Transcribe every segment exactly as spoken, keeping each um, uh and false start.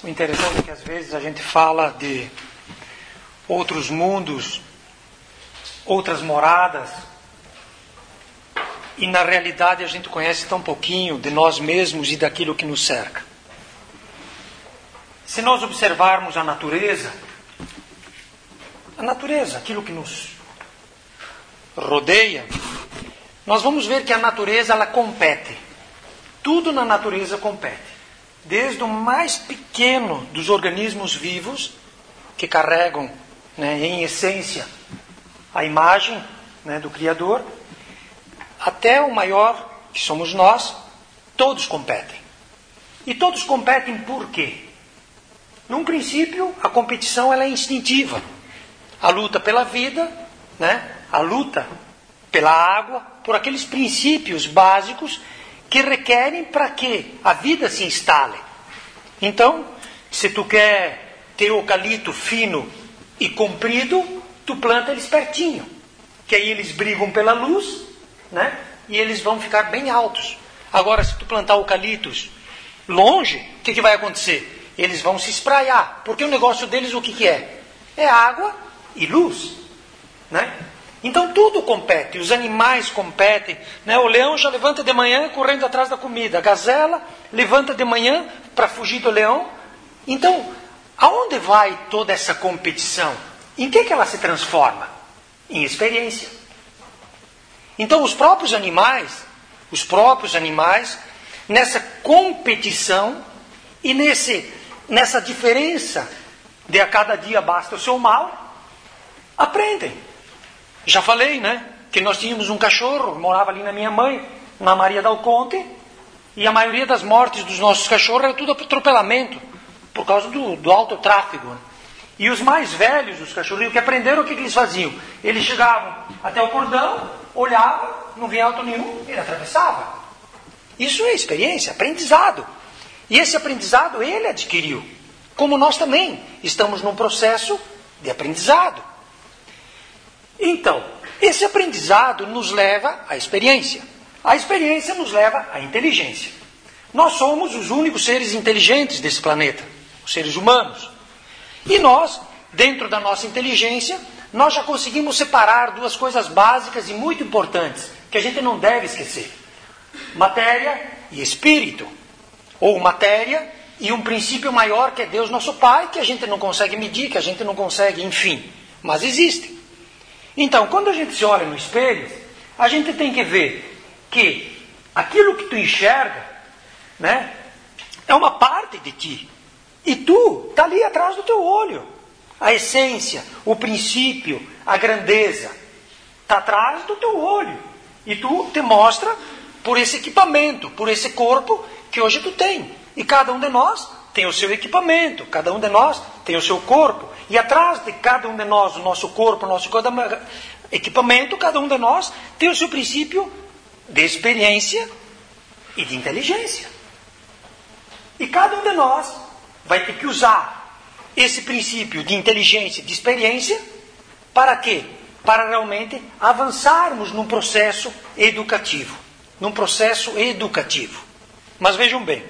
O interessante é que às vezes a gente fala de outros mundos, outras moradas, e na realidade a gente conhece tão pouquinho de nós mesmos e daquilo que nos cerca. Se nós observarmos a natureza, a natureza, aquilo que nos rodeia, nós vamos ver que a natureza ela compete. Tudo na natureza compete. Desde o mais pequeno dos organismos vivos, que carregam, né, em essência a imagem, né, do Criador, até o maior, que somos nós, todos competem. E todos competem por quê? Num princípio, a competição ela é instintiva. A luta pela vida, né, a luta pela água, por aqueles princípios básicos que requerem para que a vida se instale. Então, se tu quer ter eucalipto fino e comprido, tu planta eles pertinho, que aí eles brigam pela luz, né? E eles vão ficar bem altos. Agora, se tu plantar eucaliptos longe, o que, que vai acontecer? Eles vão se espraiar, porque o negócio deles o que, que é? É água e luz, né? Então tudo compete, os animais competem, né? O leão já levanta de manhã correndo atrás da comida, a gazela levanta de manhã para fugir do leão. Então, aonde vai toda essa competição? Em que, que ela se transforma? Em experiência. Então os próprios animais, os próprios animais, nessa competição e nesse, nessa diferença de a cada dia basta o seu mal, aprendem. Já falei, né? Que nós tínhamos um cachorro, morava ali na minha mãe, na Maria Dal Conte, e a maioria das mortes dos nossos cachorros era tudo atropelamento, por causa do, do alto tráfego. Né? E os mais velhos, os cachorrinhos que aprenderam, o que, que eles faziam? Eles chegavam até o cordão, olhavam, não via auto nenhum, ele atravessava. Isso é experiência, aprendizado. E esse aprendizado ele adquiriu. Como nós também estamos num processo de aprendizado. Então, esse aprendizado nos leva à experiência. A experiência nos leva à inteligência. Nós somos os únicos seres inteligentes desse planeta, os seres humanos. E nós, dentro da nossa inteligência, nós já conseguimos separar duas coisas básicas e muito importantes, que a gente não deve esquecer. Matéria e espírito. Ou matéria e um princípio maior que é Deus nosso Pai, que a gente não consegue medir, que a gente não consegue, enfim. Mas existe. Então, quando a gente se olha no espelho, a gente tem que ver que aquilo que tu enxerga, né, é uma parte de ti. E tu está ali atrás do teu olho. A essência, o princípio, a grandeza está atrás do teu olho. E tu te mostra por esse equipamento, por esse corpo que hoje tu tem. E cada um de nós tem o seu equipamento, cada um de nós tem o seu corpo. E atrás de cada um de nós, o nosso corpo, o nosso equipamento, cada um de nós tem o seu princípio de experiência e de inteligência. E cada um de nós vai ter que usar esse princípio de inteligência e de experiência para quê? Para realmente avançarmos num processo educativo. Num processo educativo. Mas vejam bem,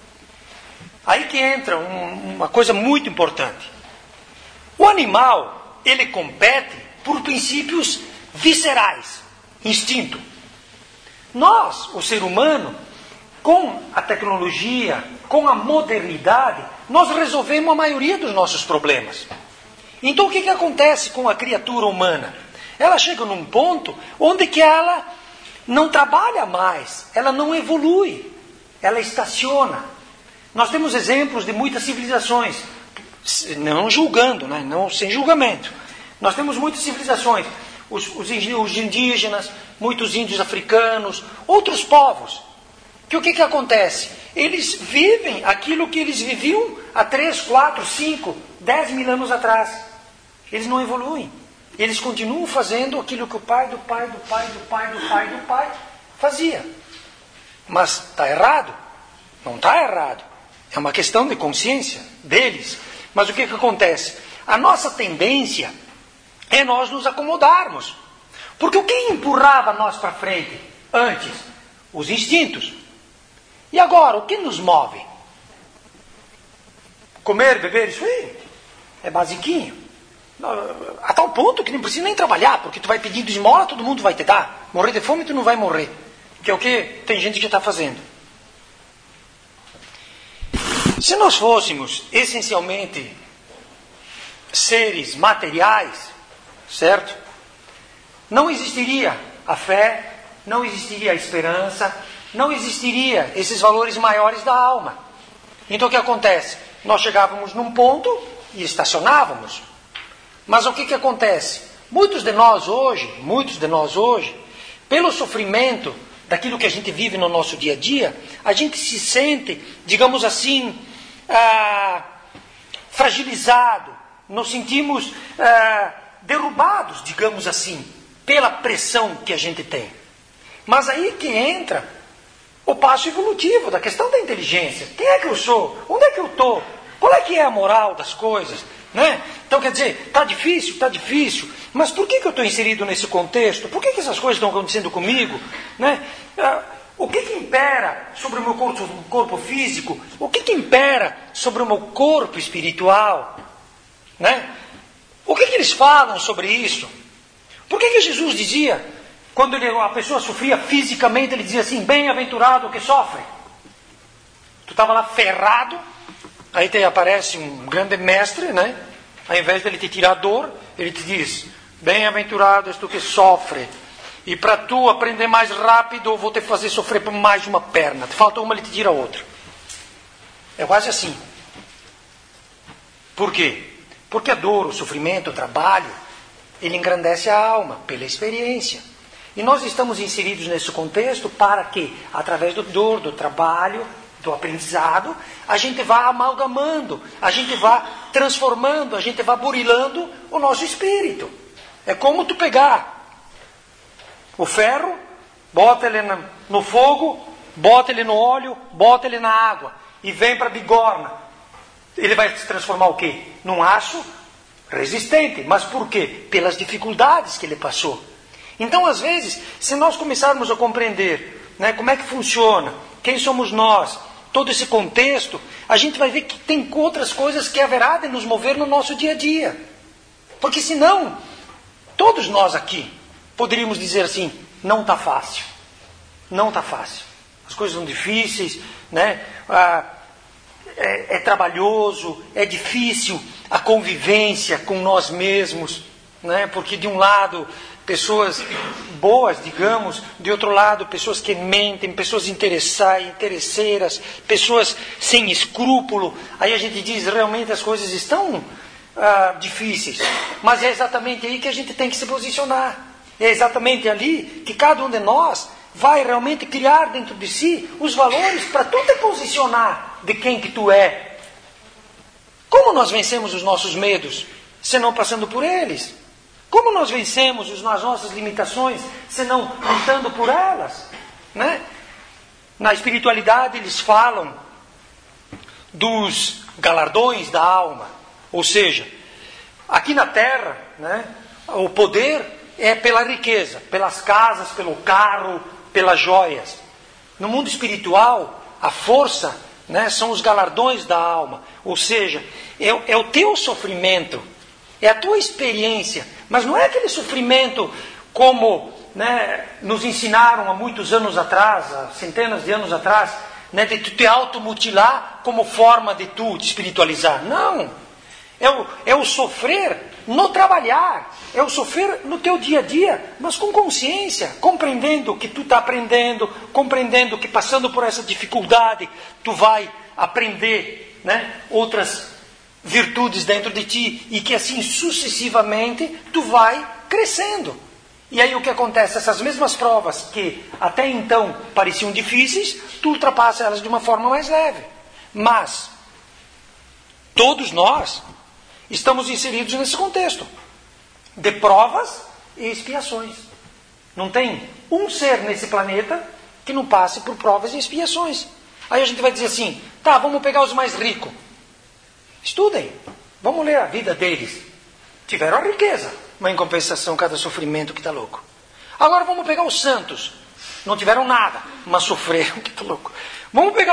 aí que entra um, uma coisa muito importante. O animal, ele compete por princípios viscerais, instinto. Nós, o ser humano, com a tecnologia, com a modernidade, nós resolvemos a maioria dos nossos problemas. Então o que, que acontece com a criatura humana? Ela chega num ponto onde que ela não trabalha mais, ela não evolui, ela estaciona. Nós temos exemplos de muitas civilizações, não julgando, né? Não, sem julgamento. Nós temos muitas civilizações, os, os indígenas, muitos índios africanos, outros povos. Que o que, que acontece? Eles vivem aquilo que eles viviam há três, quatro, cinco, dez mil anos atrás. Eles não evoluem. Eles continuam fazendo aquilo que o pai do pai do pai do pai do pai do pai fazia. Mas está errado? Não está errado. É uma questão de consciência deles. Mas o que, que acontece? A nossa tendência é nós nos acomodarmos. Porque o que empurrava nós para frente antes? Os instintos. E agora, o que nos move? Comer, beber, isso aí é basiquinho. A tal ponto que não precisa nem trabalhar, porque tu vai pedindo esmola, todo mundo vai te dar. Morrer de fome tu não vai morrer. Que é o que tem gente que está fazendo. Se nós fôssemos essencialmente seres materiais, certo? Não existiria a fé, não existiria a esperança, não existiria esses valores maiores da alma. Então o que acontece? Nós chegávamos num ponto e estacionávamos. Mas o que que acontece? Muitos de nós hoje, muitos de nós hoje, pelo sofrimento daquilo que a gente vive no nosso dia a dia, a gente se sente, digamos assim, ah, fragilizado, nos sentimos ah, derrubados, digamos assim, pela pressão que a gente tem. Mas aí que entra o passo evolutivo da questão da inteligência. Quem é que eu sou? Onde é que eu estou? Qual é que é a moral das coisas? Né? Então quer dizer, está difícil, está difícil, mas por que, que eu estou inserido nesse contexto? Por que, que essas coisas estão acontecendo comigo? Né? Ah, o que, que impera sobre o meu corpo, corpo físico? O que, que impera sobre o meu corpo espiritual? Né? O que, que eles falam sobre isso? Por que, que Jesus dizia, quando ele, a pessoa sofria fisicamente, ele dizia assim, bem-aventurado o que sofre? Tu estava lá ferrado, aí te aparece um grande mestre, né? Ao invés de ele te tirar a dor, ele te diz, bem-aventurado és tu que sofre. E para tu aprender mais rápido, eu vou te fazer sofrer por mais de uma perna. Te falta uma, ele te tira a outra. É quase assim. Por quê? Porque a dor, o sofrimento, o trabalho, ele engrandece a alma pela experiência. E nós estamos inseridos nesse contexto para que, através do dor, do trabalho, do aprendizado, a gente vá amalgamando, a gente vá transformando, a gente vá burilando o nosso espírito. É como tu pegar o ferro, bota ele no fogo, bota ele no óleo, bota ele na água e vem para a bigorna. Ele vai se transformar o quê? Num aço resistente. Mas por quê? Pelas dificuldades que ele passou. Então, às vezes, se nós começarmos a compreender, né, como é que funciona, quem somos nós, todo esse contexto, a gente vai ver que tem outras coisas que haverá de nos mover no nosso dia a dia. Porque senão, todos nós aqui poderíamos dizer assim, não está fácil. Não está fácil. As coisas são difíceis, né? Ah, é, é trabalhoso, é difícil a convivência com nós mesmos, né? Porque de um lado, pessoas boas, digamos, de outro lado, pessoas que mentem, pessoas interesseiras, pessoas sem escrúpulo. Aí a gente diz, realmente as coisas estão ah, difíceis. Mas é exatamente aí que a gente tem que se posicionar. É exatamente ali que cada um de nós vai realmente criar dentro de si os valores para tu te posicionar de quem que tu é. Como nós vencemos os nossos medos? Senão passando por eles. Como nós vencemos as nossas limitações, senão lutando por elas? Né? Na espiritualidade eles falam dos galardões da alma. Ou seja, aqui na Terra, né, o poder é pela riqueza, pelas casas, pelo carro, pelas joias. No mundo espiritual, a força, né, são os galardões da alma. Ou seja, é, é o teu sofrimento, é a tua experiência. Mas não é aquele sofrimento como, né, nos ensinaram há muitos anos atrás, há centenas de anos atrás, né, de tu te automutilar como forma de tu te espiritualizar. Não. É o, é o sofrer no trabalhar, é o sofrer no teu dia a dia, mas com consciência, compreendendo que tu está aprendendo, compreendendo que passando por essa dificuldade, tu vai aprender, né, outras virtudes dentro de ti, e que assim sucessivamente tu vai crescendo. E aí o que acontece? Essas mesmas provas que até então pareciam difíceis, tu ultrapassa elas de uma forma mais leve. Mas todos nós estamos inseridos nesse contexto de provas e expiações. Não tem um ser nesse planeta que não passe por provas e expiações. Aí a gente vai dizer assim, tá, vamos pegar os mais ricos. Estudem, vamos ler a vida deles. Tiveram a riqueza, mas em compensação cada sofrimento que está louco. Agora vamos pegar os santos. Não tiveram nada, mas sofreram que está louco. Vamos pegar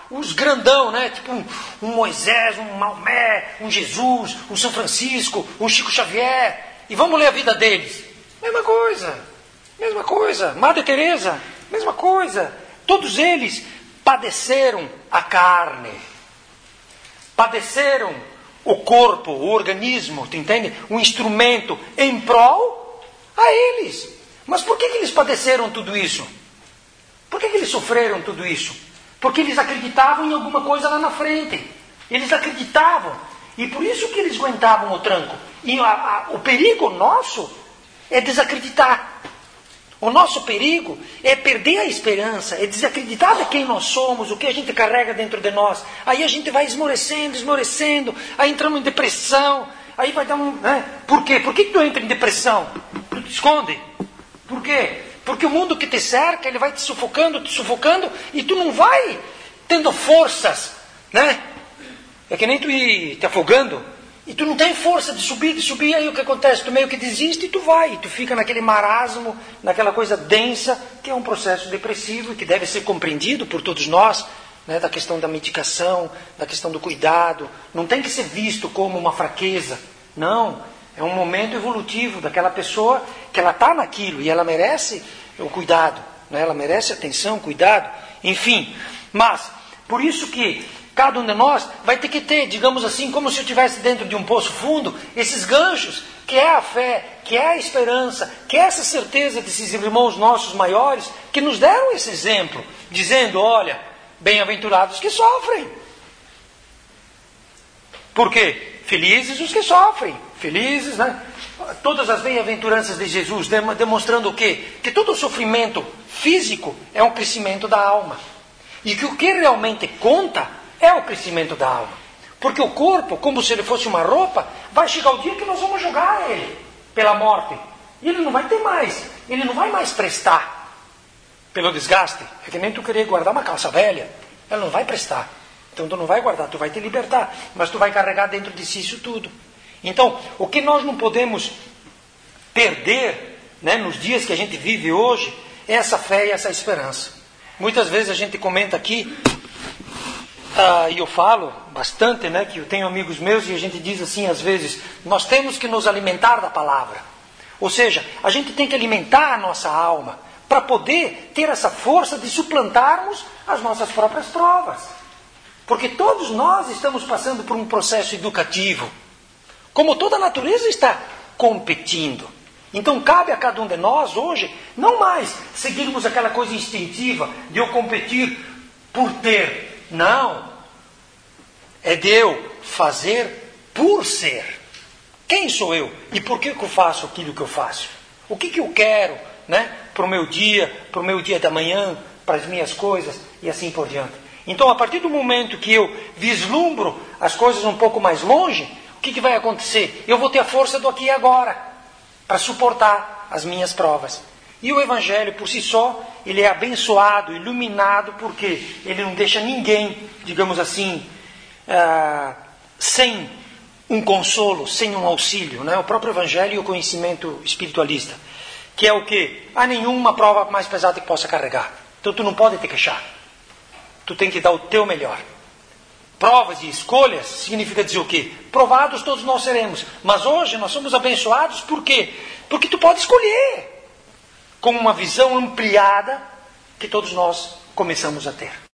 os grandão, né? Tipo um, um Moisés, um Maomé, um Jesus, um São Francisco, um Chico Xavier. E vamos ler a vida deles. Mesma coisa, mesma coisa. Madre Teresa, mesma coisa. Todos eles padeceram a carne. Padeceram o corpo, o organismo, tu entende? O instrumento em prol a eles. Mas por que, que eles padeceram tudo isso? Por que, que eles sofreram tudo isso? Porque eles acreditavam em alguma coisa lá na frente. Eles acreditavam. E por isso que eles aguentavam o tranco. E a, a, o perigo nosso é desacreditar. O nosso perigo é perder a esperança, é desacreditar de quem nós somos, o que a gente carrega dentro de nós. Aí a gente vai esmorecendo, esmorecendo, aí entramos em depressão, aí vai dar um... Né? Por quê? Por que tu entra em depressão? Tu te esconde. Por quê? Porque o mundo que te cerca, ele vai te sufocando, te sufocando, e tu não vai tendo forças, né? É que nem tu ir te afogando, e tu não tem força de subir, de subir, aí o que acontece? Tu meio que desiste e tu vai, e tu fica naquele marasmo, naquela coisa densa, que é um processo depressivo e que deve ser compreendido por todos nós, né? Da questão da medicação, da questão do cuidado. Não tem que ser visto como uma fraqueza, não. É um momento evolutivo daquela pessoa que ela está naquilo e ela merece o cuidado, né? Ela merece atenção, cuidado, enfim. Mas, por isso que cada um de nós vai ter que ter, digamos assim, como se eu estivesse dentro de um poço fundo, esses ganchos, que é a fé, que é a esperança, que é essa certeza desses irmãos nossos maiores, que nos deram esse exemplo, dizendo, olha, bem-aventurados que sofrem. Por quê? Felizes os que sofrem. Felizes, né? Todas as bem-aventuranças de Jesus demonstrando o quê? Que todo o sofrimento físico é um crescimento da alma. E que o que realmente conta é o crescimento da alma. Porque o corpo, como se ele fosse uma roupa, vai chegar o dia que nós vamos jogar ele pela morte. E ele não vai ter mais. Ele não vai mais prestar pelo desgaste. É que nem tu querer guardar uma calça velha. Ela não vai prestar. Então tu não vai guardar, tu vai te libertar. Mas tu vai carregar dentro de si isso tudo. Então, o que nós não podemos perder, né, nos dias que a gente vive hoje, é essa fé e essa esperança. Muitas vezes a gente comenta aqui, uh, e eu falo bastante, né, que eu tenho amigos meus e a gente diz assim às vezes, nós temos que nos alimentar da palavra. Ou seja, a gente tem que alimentar a nossa alma para poder ter essa força de suplantarmos as nossas próprias provas. Porque todos nós estamos passando por um processo educativo. Como toda a natureza está competindo. Então cabe a cada um de nós hoje, não mais seguirmos aquela coisa instintiva de eu competir por ter. Não. É de eu fazer por ser. Quem sou eu? E por que, que eu faço aquilo que eu faço? O que, que eu quero, né? Para o meu dia, para o meu dia da manhã, para as minhas coisas e assim por diante. Então a partir do momento que eu vislumbro as coisas um pouco mais longe, o que, que vai acontecer? Eu vou ter a força do aqui e agora para suportar as minhas provas. E o Evangelho, por si só, ele é abençoado, iluminado, porque ele não deixa ninguém, digamos assim, uh, sem um consolo, sem um auxílio. Né? O próprio Evangelho e o conhecimento espiritualista. Que é o quê? Há nenhuma prova mais pesada que possa carregar. Então tu não pode te queixar. Tu tem que dar o teu melhor. Provas e escolhas significa dizer o quê? Provados todos nós seremos. Mas hoje nós somos abençoados por quê? Porque tu pode escolher. Com uma visão ampliada que todos nós começamos a ter.